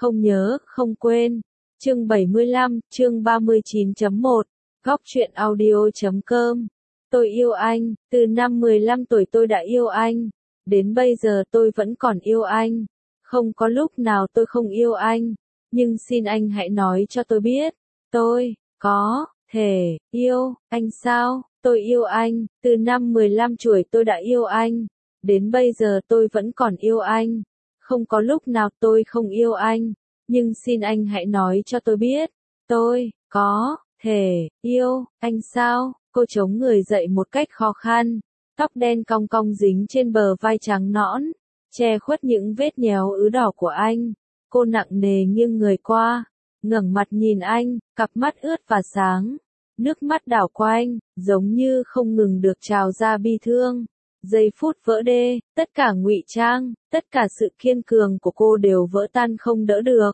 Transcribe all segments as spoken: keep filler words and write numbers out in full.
không nhớ, không quên. Chương bảy mươi lăm, chương ba mươi chín chấm một, góc truyện audio chấm com. Tôi yêu anh, từ năm mười lăm tuổi tôi đã yêu anh. Đến bây giờ tôi vẫn còn yêu anh. Không có lúc nào tôi không yêu anh. Nhưng xin anh hãy nói cho tôi biết. Tôi, có, thể, yêu, anh sao? Tôi yêu anh, từ năm mười lăm tuổi tôi đã yêu anh. Đến bây giờ tôi vẫn còn yêu anh. Không có lúc nào tôi không yêu anh. Nhưng xin anh hãy nói cho tôi biết. Tôi, có, thể, yêu, anh sao? Cô chống người dậy một cách khó khăn. Tóc đen cong cong dính trên bờ vai trắng nõn, che khuất những vết nhéo ứ đỏ của anh. Cô nặng nề nghiêng người qua, ngẩng mặt nhìn anh, cặp mắt ướt và sáng. Nước mắt đảo quanh, giống như không ngừng được trào ra bi thương. Giây phút vỡ đê, tất cả ngụy trang, tất cả sự kiên cường của cô đều vỡ tan không đỡ được.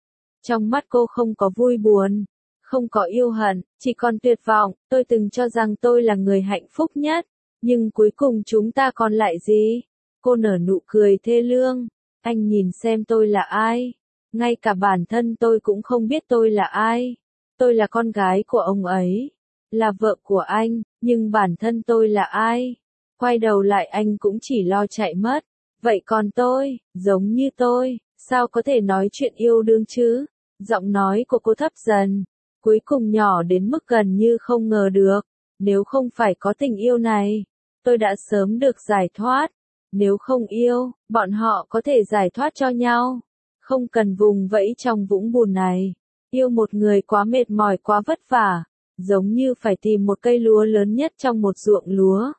Trong mắt cô không có vui buồn, không có yêu hận, chỉ còn tuyệt vọng. Tôi từng cho rằng tôi là người hạnh phúc nhất, nhưng cuối cùng chúng ta còn lại gì? Cô nở nụ cười thê lương. Anh nhìn xem tôi là ai? Ngay cả bản thân tôi cũng không biết tôi là ai. Tôi là con gái của ông ấy, là vợ của anh, nhưng bản thân tôi là ai? Quay đầu lại anh cũng chỉ lo chạy mất. Vậy còn tôi, giống như tôi, sao có thể nói chuyện yêu đương chứ? Giọng nói của cô thấp dần, cuối cùng nhỏ đến mức gần như không ngờ được. Nếu không phải có tình yêu này, tôi đã sớm được giải thoát. Nếu không yêu, bọn họ có thể giải thoát cho nhau. Không cần vùng vẫy trong vũng bùn này. Yêu một người quá mệt mỏi, quá vất vả, giống như phải tìm một cây lúa lớn nhất trong một ruộng lúa.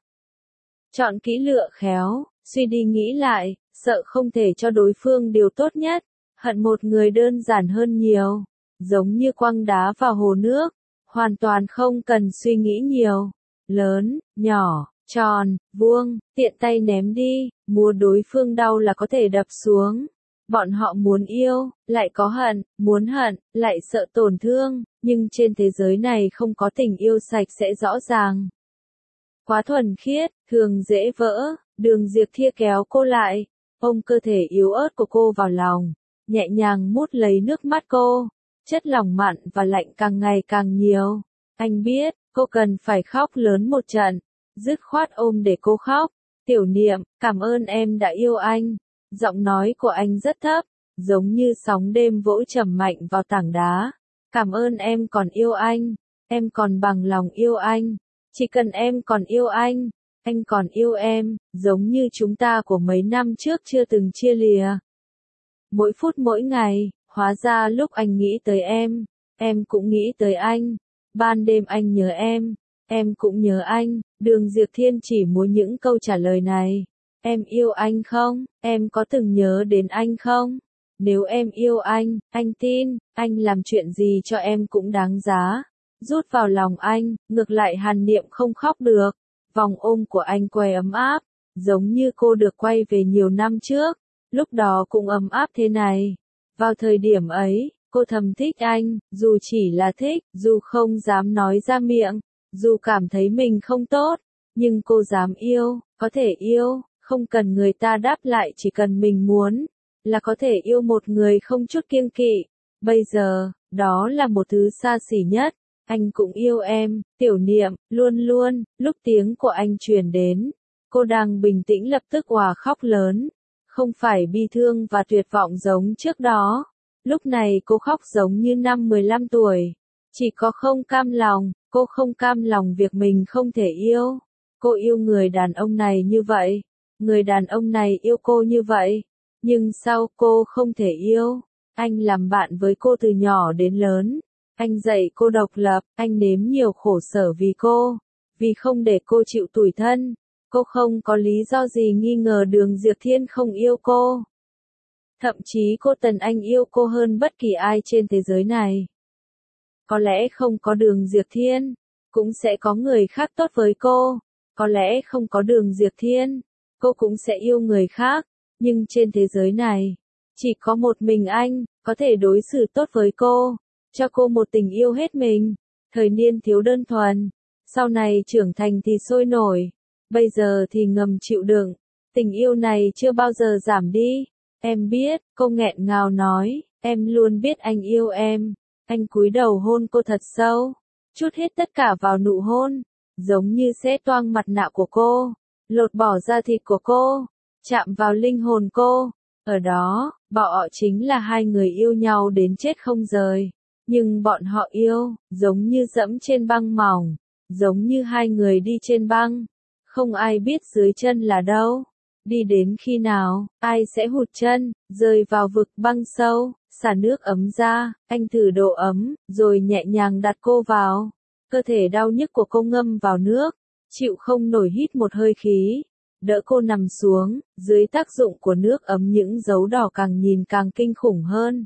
Chọn kỹ lựa khéo, suy đi nghĩ lại, sợ không thể cho đối phương điều tốt nhất. Hận một người đơn giản hơn nhiều, giống như quăng đá vào hồ nước, hoàn toàn không cần suy nghĩ nhiều. Lớn, nhỏ, tròn, vuông, tiện tay ném đi, muốn đối phương đau là có thể đập xuống. Bọn họ muốn yêu, lại có hận, muốn hận, lại sợ tổn thương, nhưng trên thế giới này không có tình yêu sạch sẽ rõ ràng. Quá thuần khiết, thường dễ vỡ. Đường Diệp Thia kéo cô lại, ôm cơ thể yếu ớt của cô vào lòng, nhẹ nhàng mút lấy nước mắt cô. Chất lỏng mặn và lạnh càng ngày càng nhiều. Anh biết, cô cần phải khóc lớn một trận. Dứt khoát ôm để cô khóc. Tiểu Niệm, cảm ơn em đã yêu anh. Giọng nói của anh rất thấp, giống như sóng đêm vỗ trầm mạnh vào tảng đá. Cảm ơn em còn yêu anh. Em còn bằng lòng yêu anh. Chỉ cần em còn yêu anh, anh còn yêu em, giống như chúng ta của mấy năm trước chưa từng chia lìa. Mỗi phút mỗi ngày, hóa ra lúc anh nghĩ tới em, em cũng nghĩ tới anh. Ban đêm anh nhớ em, em cũng nhớ anh. Đường Diệp Thiên chỉ muốn những câu trả lời này. Em yêu anh không? Em có từng nhớ đến anh không? Nếu em yêu anh, anh tin, anh làm chuyện gì cho em cũng đáng giá. Rút vào lòng anh, ngược lại Hàn Niệm không khóc được. Vòng ôm của anh quay ấm áp, giống như cô được quay về nhiều năm trước. Lúc đó cũng ấm áp thế này. Vào thời điểm ấy, cô thầm thích anh, dù chỉ là thích, dù không dám nói ra miệng, dù cảm thấy mình không tốt, nhưng cô dám yêu, có thể yêu, không cần người ta đáp lại, chỉ cần mình muốn, là có thể yêu một người không chút kiêng kỵ. Bây giờ, đó là một thứ xa xỉ nhất. Anh cũng yêu em, Tiểu Niệm, luôn luôn. Lúc tiếng của anh truyền đến, cô đang bình tĩnh lập tức òa khóc lớn. Không phải bi thương và tuyệt vọng giống trước đó. Lúc này cô khóc giống như năm mười lăm tuổi. Chỉ có không cam lòng, cô không cam lòng việc mình không thể yêu. Cô yêu người đàn ông này như vậy. Người đàn ông này yêu cô như vậy. Nhưng sao cô không thể yêu? Anh làm bạn với cô từ nhỏ đến lớn. Anh dạy cô độc lập, anh nếm nhiều khổ sở vì cô. Vì không để cô chịu tủi thân. Cô không có lý do gì nghi ngờ Đường Diệp Thiên không yêu cô. Thậm chí cô Tần Anh yêu cô hơn bất kỳ ai trên thế giới này. Có lẽ không có Đường Diệp Thiên, cũng sẽ có người khác tốt với cô. Có lẽ không có Đường Diệp Thiên, cô cũng sẽ yêu người khác. Nhưng trên thế giới này, chỉ có một mình anh, có thể đối xử tốt với cô. Cho cô một tình yêu hết mình. Thời niên thiếu đơn thuần. Sau này trưởng thành thì sôi nổi. Bây giờ thì ngầm chịu đựng. Tình yêu này chưa bao giờ giảm đi. Em biết, cô nghẹn ngào nói. Em luôn biết anh yêu em. Anh cúi đầu hôn cô thật sâu, chút hết tất cả vào nụ hôn, giống như xé toang mặt nạ của cô, lột bỏ da thịt của cô, chạm vào linh hồn cô. Ở đó, bọn họ chính là hai người yêu nhau đến chết không rời. Nhưng bọn họ yêu, giống như dẫm trên băng mỏng, giống như hai người đi trên băng. Không ai biết dưới chân là đâu. Đi đến khi nào, ai sẽ hụt chân, rơi vào vực băng sâu, xả nước ấm ra, anh thử độ ấm, rồi nhẹ nhàng đặt cô vào. Cơ thể đau nhức của cô ngâm vào nước, chịu không nổi hít một hơi khí. Đỡ cô nằm xuống, dưới tác dụng của nước ấm những dấu đỏ càng nhìn càng kinh khủng hơn.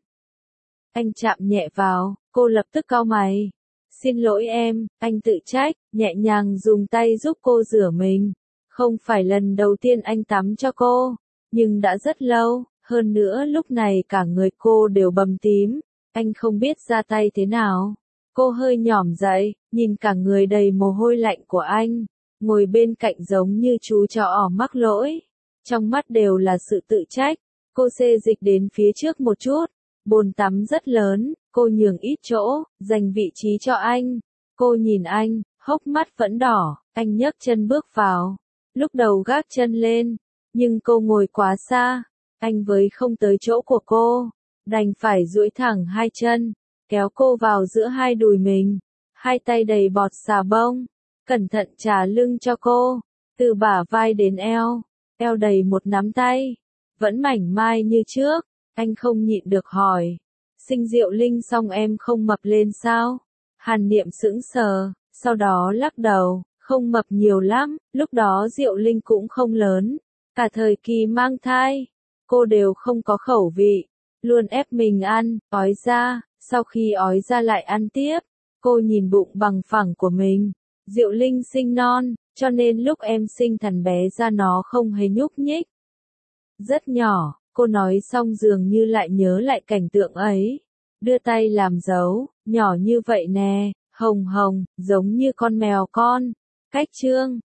Anh chạm nhẹ vào, cô lập tức cau mày. Xin lỗi em, anh tự trách, nhẹ nhàng dùng tay giúp cô rửa mình. Không phải lần đầu tiên anh tắm cho cô, nhưng đã rất lâu, hơn nữa lúc này cả người cô đều bầm tím, anh không biết ra tay thế nào. Cô hơi nhỏm dậy, nhìn cả người đầy mồ hôi lạnh của anh, ngồi bên cạnh giống như chú chó ỏ mắc lỗi, trong mắt đều là sự tự trách. Cô xê dịch đến phía trước một chút, bồn tắm rất lớn, cô nhường ít chỗ, dành vị trí cho anh. Cô nhìn anh, hốc mắt vẫn đỏ, anh nhấc chân bước vào. Lúc đầu gác chân lên, nhưng cô ngồi quá xa, anh với không tới chỗ của cô, đành phải duỗi thẳng hai chân, kéo cô vào giữa hai đùi mình, hai tay đầy bọt xà bông, cẩn thận trà lưng cho cô, từ bả vai đến eo, eo đầy một nắm tay, vẫn mảnh mai như trước. Anh không nhịn được hỏi, Sinh Diệu Linh xong em không mập lên sao? Hàn Niệm sững sờ, sau đó lắc đầu. Không mập nhiều lắm, lúc đó Diệu Linh cũng không lớn. Cả thời kỳ mang thai, cô đều không có khẩu vị, luôn ép mình ăn, ói ra, sau khi ói ra lại ăn tiếp. Cô nhìn bụng bằng phẳng của mình. Diệu Linh sinh non, cho nên lúc em sinh thằng bé ra nó không hề nhúc nhích. Rất nhỏ, cô nói xong dường như lại nhớ lại cảnh tượng ấy. Đưa tay làm dấu, nhỏ như vậy nè, hồng hồng, giống như con mèo con. Cách trương,